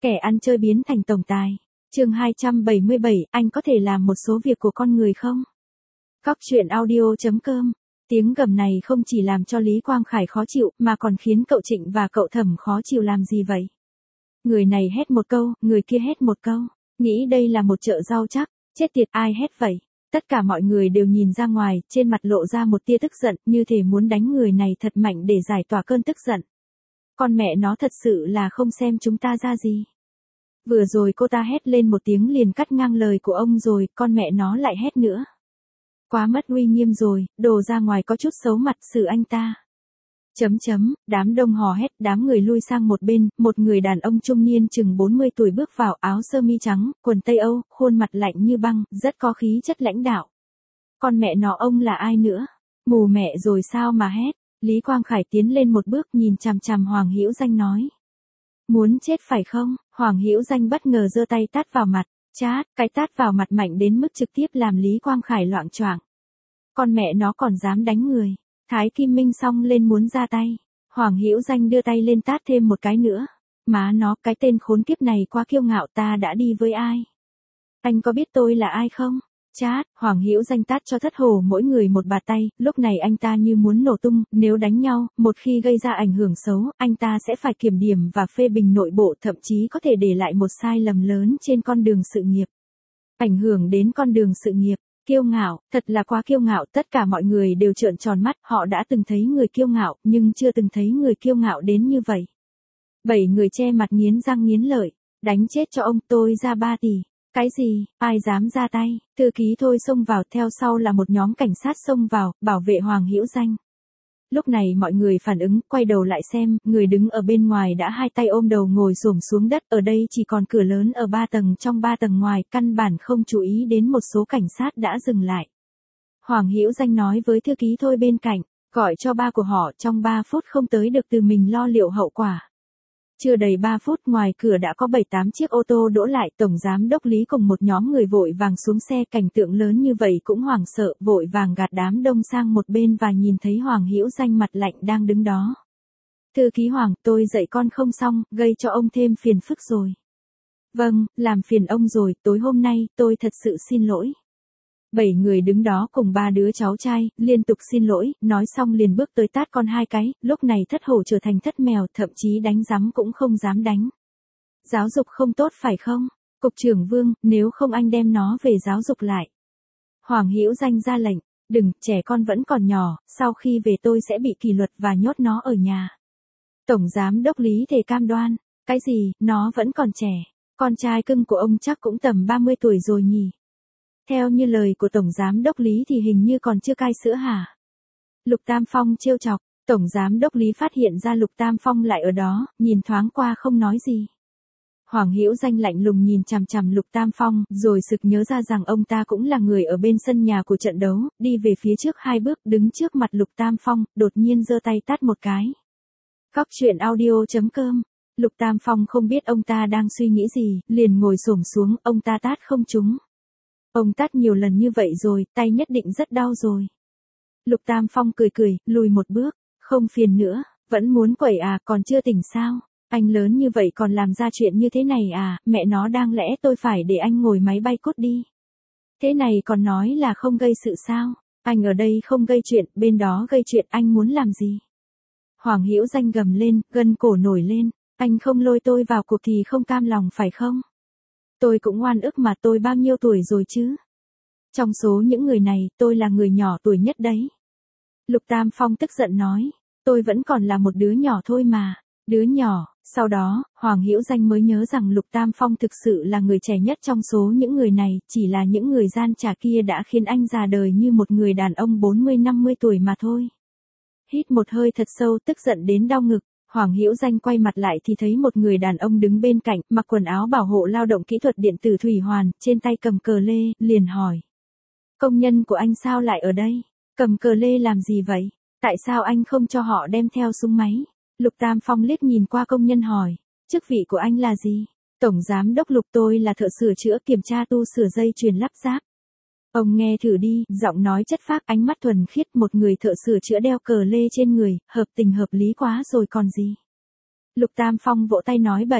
Kẻ ăn chơi biến thành tổng tài. Chương 277, anh có thể làm một số việc của con người không? Cóc truyện audio.com. Tiếng gầm này không chỉ làm cho Lý Quang Khải khó chịu, mà còn khiến cậu Trịnh và cậu Thẩm khó chịu làm gì vậy? Người này hét một câu, người kia hét một câu. Nghĩ đây là một chợ rau chắc, chết tiệt ai hét vậy? Tất cả mọi người đều nhìn ra ngoài, trên mặt lộ ra một tia tức giận, như thể muốn đánh người này thật mạnh để giải tỏa cơn tức giận. Con mẹ nó thật sự là không xem chúng ta ra gì. Vừa rồi cô ta hét lên một tiếng liền cắt ngang lời của ông rồi, con mẹ nó lại hét nữa. Quá mất uy nghiêm rồi, đồ ra ngoài có chút xấu mặt xử anh ta. Đám đông hò hét, đám người lui sang một bên, một người đàn ông trung niên chừng 40 tuổi bước vào, áo sơ mi trắng, quần tây Âu, khuôn mặt lạnh như băng, rất có khí chất lãnh đạo. Con mẹ nó ông là ai nữa? Mù mẹ rồi sao mà hét? Lý Quang Khải tiến lên một bước nhìn chằm chằm Hoàng Hữu Danh nói. Muốn chết phải không? Hoàng Hữu Danh bất ngờ giơ tay tát vào mặt. Chát, cái tát vào mặt mạnh đến mức trực tiếp làm Lý Quang Khải loạng choạng. Con mẹ nó còn dám đánh người. Thái Kim Minh xông lên muốn ra tay. Hoàng Hữu Danh đưa tay lên tát thêm một cái nữa. Má nó, cái tên khốn kiếp này quá kiêu ngạo, ta đã đi với ai? Anh có biết tôi là ai không? Chát, Hoàng Hữu Danh tát cho thất hổ mỗi người một bạt tay, lúc này anh ta như muốn nổ tung, nếu đánh nhau, một khi gây ra ảnh hưởng xấu, anh ta sẽ phải kiểm điểm và phê bình nội bộ, thậm chí có thể để lại một sai lầm lớn trên con đường sự nghiệp. Ảnh hưởng đến con đường sự nghiệp, kiêu ngạo, thật là quá kiêu ngạo, tất cả mọi người đều trợn tròn mắt, họ đã từng thấy người kiêu ngạo, nhưng chưa từng thấy người kiêu ngạo đến như vậy. 7 người che mặt nghiến răng nghiến lợi, đánh chết cho ông, tôi ra 3 tỷ. Cái gì, ai dám ra tay? Thư ký Thôi xông vào, theo sau là một nhóm cảnh sát xông vào, bảo vệ Hoàng Hữu Danh. Lúc này mọi người phản ứng, quay đầu lại xem, người đứng ở bên ngoài đã hai tay ôm đầu ngồi xổm xuống đất, ở đây chỉ còn cửa lớn ở 3 tầng, trong 3 tầng ngoài, căn bản không chú ý đến một số cảnh sát đã dừng lại. Hoàng Hữu Danh nói với thư ký Thôi bên cạnh, gọi cho ba của họ, trong 3 phút không tới được từ mình lo liệu hậu quả. Chưa đầy 3 phút ngoài cửa đã có 7-8 chiếc ô tô đỗ lại, tổng giám đốc Lý cùng một nhóm người vội vàng xuống xe, cảnh tượng lớn như vậy cũng hoảng sợ, vội vàng gạt đám đông sang một bên và nhìn thấy Hoàng Hữu Danh mặt lạnh đang đứng đó. Thư ký Hoàng, tôi dạy con không xong, gây cho ông thêm phiền phức rồi. Vâng, làm phiền ông rồi, tối hôm nay, tôi thật sự xin lỗi. 7 người đứng đó cùng 3 đứa cháu trai, liên tục xin lỗi, nói xong liền bước tới tát con 2 cái, lúc này thất hổ trở thành thất mèo, thậm chí đánh rắm cũng không dám đánh. Giáo dục không tốt phải không? Cục trưởng Vương, nếu không anh đem nó về giáo dục lại. Hoàng Hữu Danh ra lệnh, đừng, trẻ con vẫn còn nhỏ, sau khi về tôi sẽ bị kỷ luật và nhốt nó ở nhà. Tổng giám đốc Lý thề cam đoan, cái gì, nó vẫn còn trẻ, con trai cưng của ông chắc cũng tầm 30 tuổi rồi nhỉ. Theo như lời của Tổng Giám đốc Lý thì hình như còn chưa cai sữa hả? Lục Tam Phong trêu chọc, Tổng Giám đốc Lý phát hiện ra Lục Tam Phong lại ở đó, nhìn thoáng qua không nói gì. Hoàng Hữu Danh lạnh lùng nhìn chằm chằm Lục Tam Phong, rồi sực nhớ ra rằng ông ta cũng là người ở bên sân nhà của trận đấu, đi về phía trước 2 bước, đứng trước mặt Lục Tam Phong, đột nhiên giơ tay tát một cái. Cóc truyện audio.com. Lục Tam Phong không biết ông ta đang suy nghĩ gì, liền ngồi xổm xuống, ông ta tát không trúng. Ông tát nhiều lần như vậy rồi, tay nhất định rất đau rồi. Lục Tam Phong cười cười, lùi một bước, không phiền nữa, vẫn muốn quẩy à, còn chưa tỉnh sao? Anh lớn như vậy còn làm ra chuyện như thế này à, mẹ nó đáng lẽ tôi phải để anh ngồi máy bay cút đi. Thế này còn nói là không gây sự sao? Anh ở đây không gây chuyện, bên đó gây chuyện, anh muốn làm gì? Hoàng Hữu Danh gầm lên, gân cổ nổi lên, anh không lôi tôi vào cuộc thì không cam lòng phải không? Tôi cũng oan ức mà, tôi bao nhiêu tuổi rồi chứ? Trong số những người này, tôi là người nhỏ tuổi nhất đấy. Lục Tam Phong tức giận nói, tôi vẫn còn là một đứa nhỏ thôi mà. Đứa nhỏ, sau đó, Hoàng Hữu Danh mới nhớ rằng Lục Tam Phong thực sự là người trẻ nhất trong số những người này, chỉ là những người gian trà kia đã khiến anh già đời như một người đàn ông 40-50 tuổi mà thôi. Hít một hơi thật sâu, tức giận đến đau ngực. Hoàng Hữu Danh quay mặt lại thì thấy một người đàn ông đứng bên cạnh, mặc quần áo bảo hộ lao động kỹ thuật điện tử thủy hoàn, trên tay cầm cờ lê, liền hỏi. Công nhân của anh sao lại ở đây? Cầm cờ lê làm gì vậy? Tại sao anh không cho họ đem theo súng máy? Lục Tam Phong liếc nhìn qua công nhân hỏi. Chức vị của anh là gì? Tổng giám đốc Lục, tôi là thợ sửa chữa kiểm tra tu sửa dây chuyền lắp ráp. Ông nghe thử đi, giọng nói chất phác, ánh mắt thuần khiết, một người thợ sửa chữa đeo cờ lê trên người, hợp tình hợp lý quá rồi còn gì. Lục Tam Phong vỗ tay nói bậy,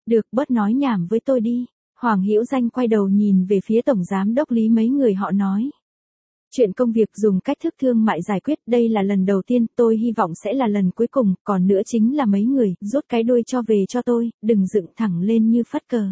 Được, bớt nói nhảm với tôi đi. Hoàng Hữu Danh quay đầu nhìn về phía tổng giám đốc Lý mấy người họ nói. Chuyện công việc dùng cách thức thương mại giải quyết đây là lần đầu tiên, tôi hy vọng sẽ là lần cuối cùng, còn nữa chính là mấy người, rút cái đuôi cho về cho tôi, đừng dựng thẳng lên như phất cờ.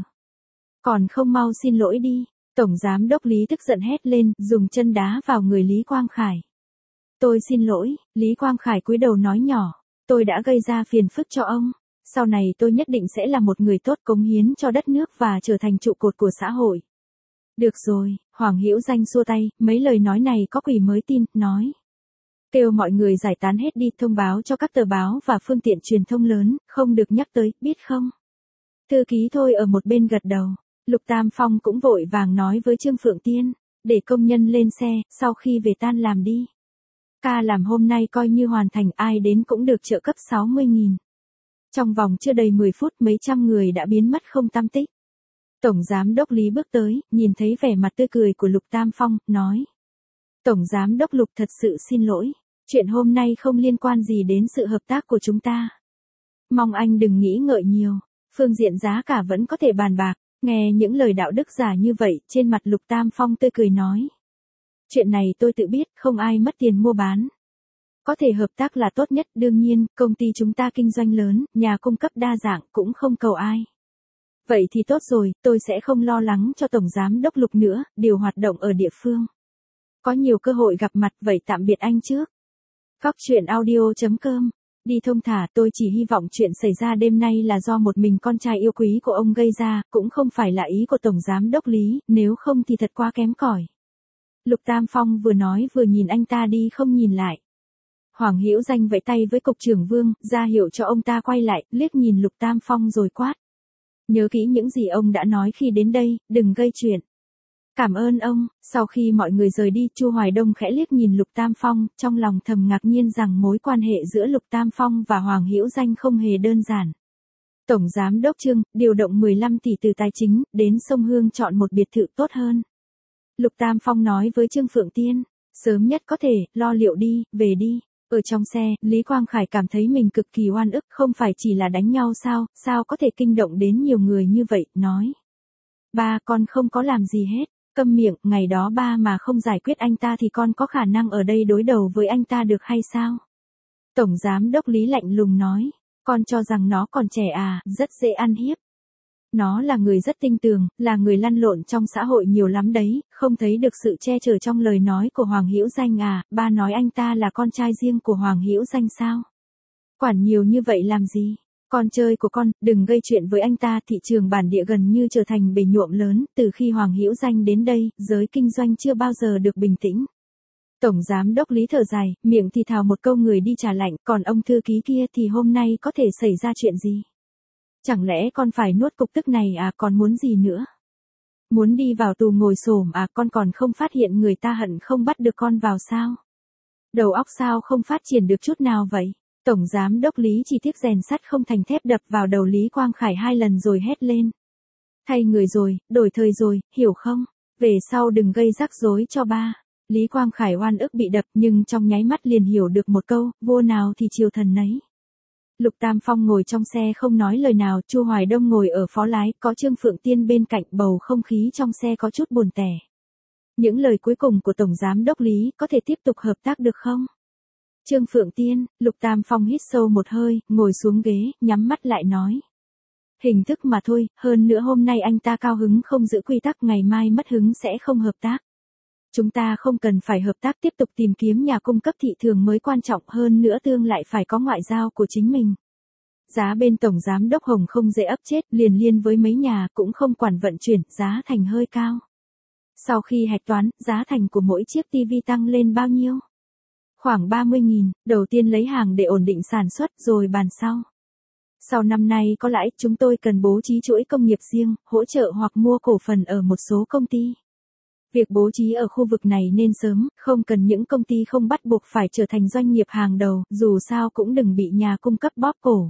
Còn không mau xin lỗi đi. Tổng giám đốc Lý tức giận hét lên, dùng chân đá vào người Lý Quang Khải. Tôi xin lỗi, Lý Quang Khải cúi đầu nói nhỏ, tôi đã gây ra phiền phức cho ông. Sau này tôi nhất định sẽ là một người tốt cống hiến cho đất nước và trở thành trụ cột của xã hội. Được rồi, Hoàng Hữu Danh xua tay, mấy lời nói này có quỷ mới tin, nói. Kêu mọi người giải tán hết đi, thông báo cho các tờ báo và phương tiện truyền thông lớn, không được nhắc tới, biết không? Thư ký thôi ở một bên gật đầu. Lục Tam Phong cũng vội vàng nói với Trương Phượng Tiên, để công nhân lên xe, sau khi về tan làm đi. Ca làm hôm nay coi như hoàn thành, ai đến cũng được trợ cấp 60.000. Trong vòng chưa đầy 10 phút mấy trăm người đã biến mất không tăm tích. Tổng giám đốc Lý bước tới, nhìn thấy vẻ mặt tươi cười của Lục Tam Phong, nói. Tổng giám đốc Lục thật sự xin lỗi, chuyện hôm nay không liên quan gì đến sự hợp tác của chúng ta. Mong anh đừng nghĩ ngợi nhiều, phương diện giá cả vẫn có thể bàn bạc. Nghe những lời đạo đức giả như vậy, trên mặt Lục Tam Phong tươi cười nói. Chuyện này tôi tự biết, không ai mất tiền mua bán. Có thể hợp tác là tốt nhất, đương nhiên, công ty chúng ta kinh doanh lớn, nhà cung cấp đa dạng, cũng không cầu ai. Vậy thì tốt rồi, tôi sẽ không lo lắng cho Tổng Giám đốc Lục nữa, điều hoạt động ở địa phương. Có nhiều cơ hội gặp mặt, vậy tạm biệt anh trước. Cóc truyện audio.com. Đi thông thả, tôi chỉ hy vọng chuyện xảy ra đêm nay là do một mình con trai yêu quý của ông gây ra, cũng không phải là ý của Tổng Giám đốc Lý, nếu không thì thật quá kém cỏi. Lục Tam Phong vừa nói vừa nhìn anh ta đi không nhìn lại. Hoàng Hữu Danh vẫy tay với cục trưởng Vương, ra hiệu cho ông ta quay lại, liếc nhìn Lục Tam Phong rồi quát. Nhớ kỹ những gì ông đã nói khi đến đây, đừng gây chuyện. Cảm ơn ông. Sau khi mọi người rời đi, Chu Hoài Đông khẽ liếc nhìn Lục Tam Phong, trong lòng thầm ngạc nhiên rằng mối quan hệ giữa Lục Tam Phong và Hoàng Hữu Danh không hề đơn giản. Tổng giám đốc Trương, điều động 15 tỷ từ tài chính, đến sông Hương chọn một biệt thự tốt hơn. Lục Tam Phong nói với Trương Phượng Tiên, sớm nhất có thể, lo liệu đi, về đi. Ở trong xe, Lý Quang Khải cảm thấy mình cực kỳ oan ức, không phải chỉ là đánh nhau sao có thể kinh động đến nhiều người như vậy, nói. Ba, con không có làm gì hết. Câm miệng, ngày đó ba mà không giải quyết anh ta thì con có khả năng ở đây đối đầu với anh ta được hay sao? Tổng giám đốc Lý lạnh lùng nói, con cho rằng nó còn trẻ à, rất dễ ăn hiếp. Nó là người rất tinh tường, là người lăn lộn trong xã hội nhiều lắm đấy, không thấy được sự che chở trong lời nói của Hoàng Hữu Danh à, ba nói anh ta là con trai riêng của Hoàng Hữu Danh sao? Quản nhiều như vậy làm gì? Con chơi của con, đừng gây chuyện với anh ta, thị trường bản địa gần như trở thành bể nhuộm lớn, từ khi Hoàng Hữu Danh đến đây, giới kinh doanh chưa bao giờ được bình tĩnh. Tổng giám đốc Lý thở dài, miệng thì thào một câu người đi trả lạnh, còn ông thư ký kia thì hôm nay có thể xảy ra chuyện gì? Chẳng lẽ con phải nuốt cục tức này à, còn muốn gì nữa? Muốn đi vào tù ngồi xổm à, con còn không phát hiện người ta hận không bắt được con vào sao? Đầu óc sao không phát triển được chút nào vậy? Tổng giám đốc Lý chỉ tiếc rèn sắt không thành thép đập vào đầu Lý Quang Khải 2 lần rồi hét lên. Thay người rồi, đổi thời rồi, hiểu không? Về sau đừng gây rắc rối cho ba. Lý Quang Khải oan ức bị đập nhưng trong nháy mắt liền hiểu được một câu, vua nào thì triều thần nấy. Lục Tam Phong ngồi trong xe không nói lời nào, Chu Hoài Đông ngồi ở phó lái, có Trương Phượng Tiên bên cạnh, bầu không khí trong xe có chút buồn tẻ. Những lời cuối cùng của Tổng Giám đốc Lý, có thể tiếp tục hợp tác được không? Trương Phượng Tiên, Lục Tam Phong hít sâu một hơi, ngồi xuống ghế, nhắm mắt lại nói. Hình thức mà thôi, hơn nữa hôm nay anh ta cao hứng không giữ quy tắc, ngày mai mất hứng sẽ không hợp tác. Chúng ta không cần phải hợp tác, tiếp tục tìm kiếm nhà cung cấp thị trường mới quan trọng, hơn nữa Tương lại phải có ngoại giao của chính mình. Giá bên Tổng Giám đốc Hồng không dễ ấp chết, liền liên với mấy nhà cũng không quản vận chuyển, giá thành hơi cao. Sau khi hạch toán, giá thành của mỗi chiếc TV tăng lên bao nhiêu? Khoảng 30.000, đầu tiên lấy hàng để ổn định sản xuất rồi bàn sau. Sau năm nay có lãi, chúng tôi cần bố trí chuỗi công nghiệp riêng, hỗ trợ hoặc mua cổ phần ở một số công ty. Việc bố trí ở khu vực này nên sớm, không cần những công ty không bắt buộc phải trở thành doanh nghiệp hàng đầu, dù sao cũng đừng bị nhà cung cấp bóp cổ.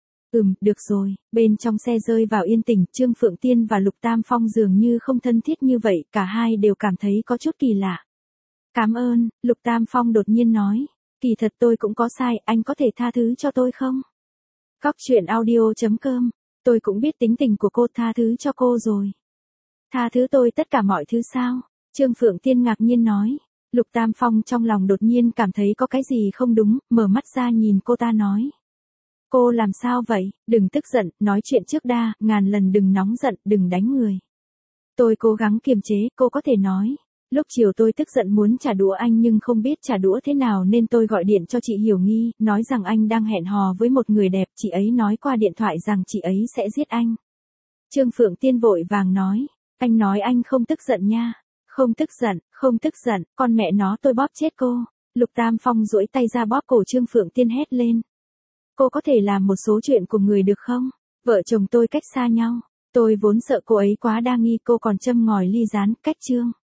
Được rồi, bên trong xe rơi vào yên tĩnh, Trương Phượng Tiên và Lục Tam Phong dường như không thân thiết như vậy, cả hai đều cảm thấy có chút kỳ lạ. Cảm ơn, Lục Tam Phong đột nhiên nói, kỳ thật tôi cũng có sai, anh có thể tha thứ cho tôi không? Cóc truyện audio.com Tôi cũng biết tính tình của cô, tha thứ cho cô rồi. Tha thứ tôi tất cả mọi thứ sao? Trương Phượng Tiên ngạc nhiên nói. Lục Tam Phong trong lòng đột nhiên cảm thấy có cái gì không đúng, mở mắt ra nhìn cô ta nói. Cô làm sao vậy? Đừng tức giận, nói chuyện trước đa, ngàn lần đừng nóng giận, đừng đánh người. Tôi cố gắng kiềm chế, cô có thể nói. Lúc chiều tôi tức giận muốn trả đũa anh nhưng không biết trả đũa thế nào nên tôi gọi điện cho chị Hiểu Nghi, nói rằng anh đang hẹn hò với một người đẹp, chị ấy nói qua điện thoại rằng chị ấy sẽ giết anh. Trương Phượng Tiên vội vàng nói, anh nói anh không tức giận nha. Không tức giận, con mẹ nó tôi bóp chết cô. Lục Tam Phong duỗi tay ra bóp cổ Trương Phượng Tiên hét lên. Cô có thể làm một số chuyện của người được không? Vợ chồng tôi cách xa nhau. Tôi vốn sợ cô ấy quá đa nghi, cô còn châm ngòi ly gián, cách Trương.